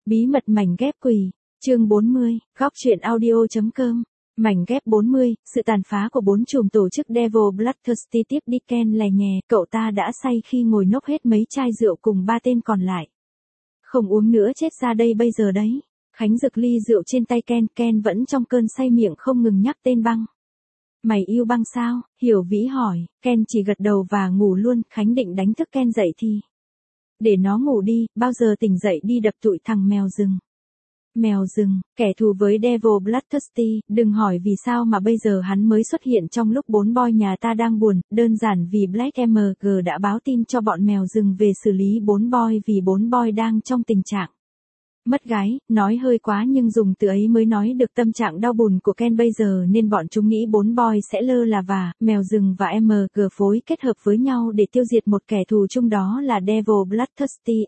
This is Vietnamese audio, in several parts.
Bí mật mảnh ghép quỷ, chương 40, góc truyện audio.com. Mảnh ghép 40, sự tàn phá của 4 chùm tổ chức Devil Bloodthirsty tiếp đi Ken lè nhè, cậu ta đã say khi ngồi nốc hết mấy chai rượu cùng 3 tên còn lại. Không uống nữa chết ra đây bây giờ đấy. Khánh giật ly rượu trên tay Ken vẫn trong cơn say miệng không ngừng nhắc tên băng. Mày yêu băng sao? Hiểu Vĩ hỏi, Ken chỉ gật đầu và ngủ luôn. Khánh định đánh thức Ken dậy thì để nó ngủ đi, bao giờ tỉnh dậy đi đập tụi thằng mèo rừng. Mèo rừng, kẻ thù với Devil Bloodthirsty, đừng hỏi vì sao mà bây giờ hắn mới xuất hiện trong lúc 4 boy nhà ta đang buồn, đơn giản vì Black MG đã báo tin cho bọn mèo rừng về xử lý 4 boy vì 4 boy đang trong tình trạng mất gái, nói hơi quá nhưng dùng từ ấy mới nói được tâm trạng đau buồn của Ken bây giờ nên bọn chúng nghĩ 4 boy sẽ lơ là và, mèo rừng và MG phối kết hợp với nhau để tiêu diệt một kẻ thù chung đó là Devil Bloodthirsty.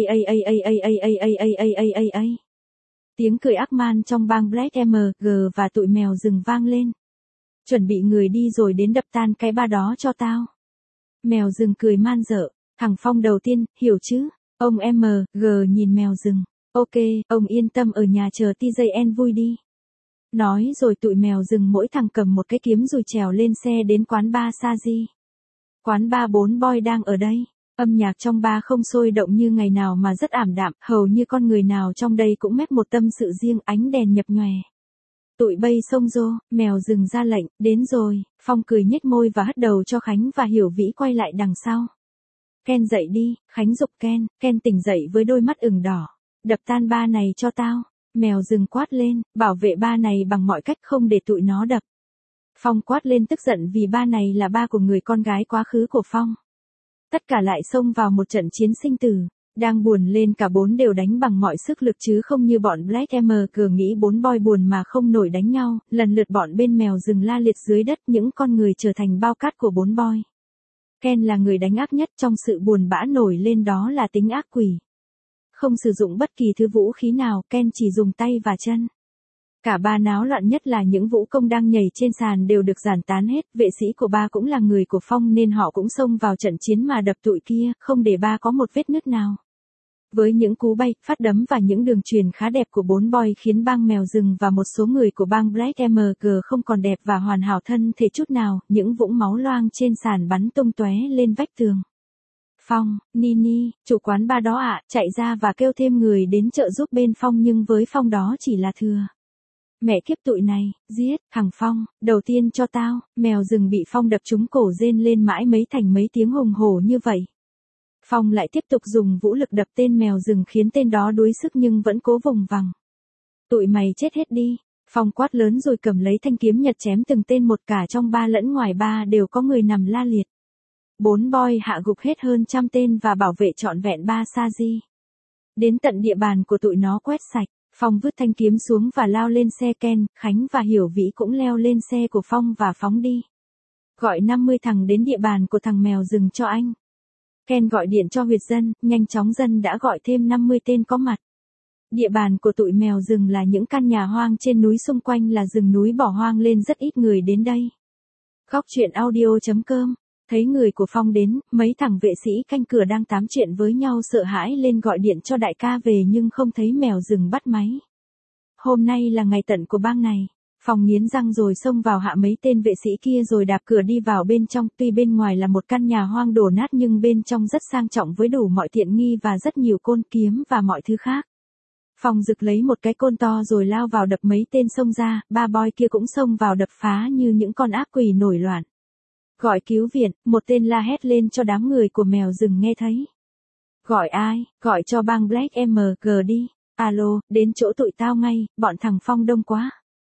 Tiếng cười ác man trong bang Black MG và tụi mèo rừng vang lên. Chuẩn bị người đi rồi đến đập tan cái ba đó cho tao. Mèo rừng cười man dợ, thằng Phong đầu tiên, hiểu chứ? Ông MG nhìn mèo rừng. Ok, ông yên tâm ở nhà chờ TJN vui đi. Nói rồi tụi mèo rừng mỗi thằng cầm một cái kiếm rồi trèo lên xe đến quán bar Saji. Quán bar 4 boy đang ở đây. Âm nhạc trong bar không sôi động như ngày nào mà rất ảm đạm, hầu như con người nào trong đây cũng mép một tâm sự riêng, ánh đèn nhập nhòe. Tụi bay xông rô, mèo rừng ra lệnh, đến rồi. Phong cười nhếch môi và hất đầu cho Khánh và Hiểu Vĩ quay lại đằng sau. Ken dậy đi, Khánh giục Ken tỉnh dậy với đôi mắt ửng đỏ. Đập tan ba này cho tao. Mèo rừng quát lên, bảo vệ ba này bằng mọi cách không để tụi nó đập. Phong quát lên tức giận vì ba này là ba của người con gái quá khứ của Phong. Tất cả lại xông vào một trận chiến sinh tử. Đang buồn lên cả 4 đều đánh bằng mọi sức lực chứ không như bọn Black MG nghĩ 4 boy buồn mà không nổi đánh nhau, lần lượt bọn bên mèo rừng la liệt dưới đất, những con người trở thành bao cát của 4 boy. Ken là người đánh ác nhất, trong sự buồn bã nổi lên đó là tính ác quỷ. Không sử dụng bất kỳ thứ vũ khí nào, Ken chỉ dùng tay và chân. Cả ba náo loạn, nhất là những vũ công đang nhảy trên sàn đều được giản tán hết, vệ sĩ của ba cũng là người của Phong nên họ cũng xông vào trận chiến mà đập tụi kia, không để ba có một vết nứt nào. Với những cú bay, phát đấm và những đường truyền khá đẹp của 4 boy khiến bang mèo rừng và một số người của bang Black MG không còn đẹp và hoàn hảo thân thể chút nào, những vũng máu loang trên sàn bắn tung tóe lên vách tường. Phong, Nini, chủ quán ba đó ạ, chạy ra và kêu thêm người đến trợ giúp bên Phong nhưng với Phong đó chỉ là thừa. Mẹ kiếp tụi này, giết, thằng Phong, đầu tiên cho tao. Mèo rừng bị Phong đập trúng cổ rên lên mãi mấy tiếng hùng hổ như vậy. Phong lại tiếp tục dùng vũ lực đập tên mèo rừng khiến tên đó đuối sức nhưng vẫn cố vùng vằng. Tụi mày chết hết đi. Phong quát lớn rồi cầm lấy thanh kiếm nhật chém từng tên một, cả trong ba lẫn ngoài ba đều có người nằm la liệt. 4 boy hạ gục hết hơn 100 tên và bảo vệ trọn vẹn ba Saji. Đến tận địa bàn của tụi nó quét sạch. Phong vứt thanh kiếm xuống và lao lên xe Ken, Khánh và Hiểu Vĩ cũng leo lên xe của Phong và phóng đi. Gọi 50 thằng đến địa bàn của thằng mèo rừng cho anh. Ken gọi điện cho huyệt dân, nhanh chóng dân đã gọi thêm 50 tên có mặt. Địa bàn của tụi mèo rừng là những căn nhà hoang trên núi, xung quanh là rừng núi bỏ hoang lên, rất ít người đến đây. Góc truyện audio.com. Thấy người của Phong đến, mấy thằng vệ sĩ canh cửa đang tám chuyện với nhau sợ hãi lên gọi điện cho đại ca về nhưng không thấy mèo rừng bắt máy. Hôm nay là ngày tận của bang này. Phong nghiến răng rồi xông vào hạ mấy tên vệ sĩ kia rồi đạp cửa đi vào bên trong. Tuy bên ngoài là một căn nhà hoang đổ nát nhưng bên trong rất sang trọng với đủ mọi tiện nghi và rất nhiều côn kiếm và mọi thứ khác. Phong rực lấy một cái côn to rồi lao vào đập mấy tên xông ra, ba boy kia cũng xông vào đập phá như những con ác quỷ nổi loạn. Gọi cứu viện, một tên la hét lên cho đám người của mèo rừng nghe thấy. Gọi ai? Gọi cho bang Black MG đi. Alo, đến chỗ tụi tao ngay, bọn thằng Phong đông quá.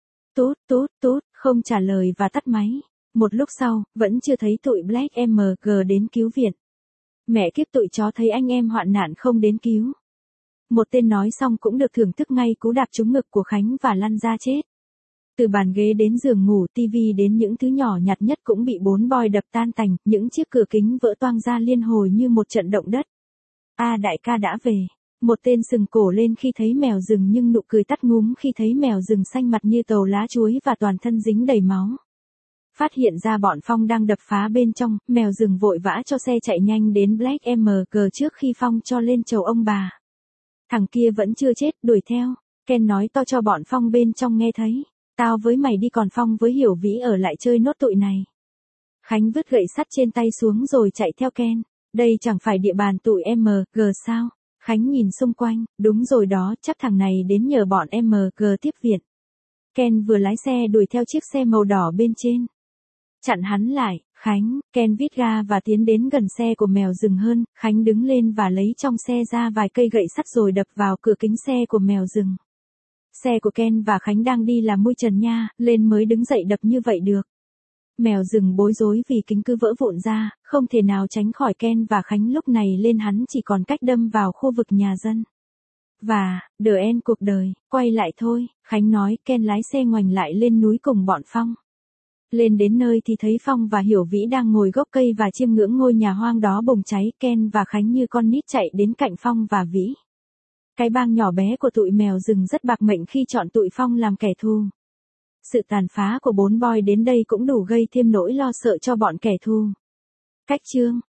Tút, không trả lời và tắt máy. Một lúc sau, vẫn chưa thấy tụi Black MG đến cứu viện. Mẹ kiếp tụi chó thấy anh em hoạn nạn không đến cứu. Một tên nói xong cũng được thưởng thức ngay cú đạp trúng ngực của Khánh và lăn ra chết. Từ bàn ghế đến giường ngủ, tivi đến những thứ nhỏ nhặt nhất cũng bị 4 boy đập tan tành, những chiếc cửa kính vỡ toang ra liên hồi như một trận động đất. Đại ca đã về. Một tên sừng cổ lên khi thấy mèo rừng nhưng nụ cười tắt ngúm khi thấy mèo rừng xanh mặt như tàu lá chuối và toàn thân dính đầy máu. Phát hiện ra bọn Phong đang đập phá bên trong, mèo rừng vội vã cho xe chạy nhanh đến Black MG trước khi Phong cho lên chầu ông bà. Thằng kia vẫn chưa chết, đuổi theo. Ken nói to cho bọn Phong bên trong nghe thấy. Tao với mày đi còn Phong với Hiểu Vĩ ở lại chơi nốt tụi này. Khánh vứt gậy sắt trên tay xuống rồi chạy theo Ken. Đây chẳng phải địa bàn tụi MG sao? Khánh nhìn xung quanh, đúng rồi đó, chắc thằng này đến nhờ bọn MG tiếp viện. Ken vừa lái xe đuổi theo chiếc xe màu đỏ bên trên. Chặn hắn lại, Khánh, Ken vít ga và tiến đến gần xe của mèo rừng hơn, Khánh đứng lên và lấy trong xe ra vài cây gậy sắt rồi đập vào cửa kính xe của mèo rừng. Xe của Ken và Khánh đang đi là mui trần nha, lên mới đứng dậy đập như vậy được. Mèo rừng bối rối vì kính cứ vỡ vụn ra, không thể nào tránh khỏi Ken và Khánh lúc này lên hắn chỉ còn cách đâm vào khu vực nhà dân. Và, the end cuộc đời, quay lại thôi, Khánh nói. Ken lái xe ngoảnh lại lên núi cùng bọn Phong. Lên đến nơi thì thấy Phong và Hiểu Vĩ đang ngồi gốc cây và chiêm ngưỡng ngôi nhà hoang đó bùng cháy. Ken và Khánh như con nít chạy đến cạnh Phong và Vĩ. Cái bang nhỏ bé của tụi mèo rừng rất bạc mệnh khi chọn tụi Phong làm kẻ thù. Sự tàn phá của 4 boy đến đây cũng đủ gây thêm nỗi lo sợ cho bọn kẻ thù. Cách chương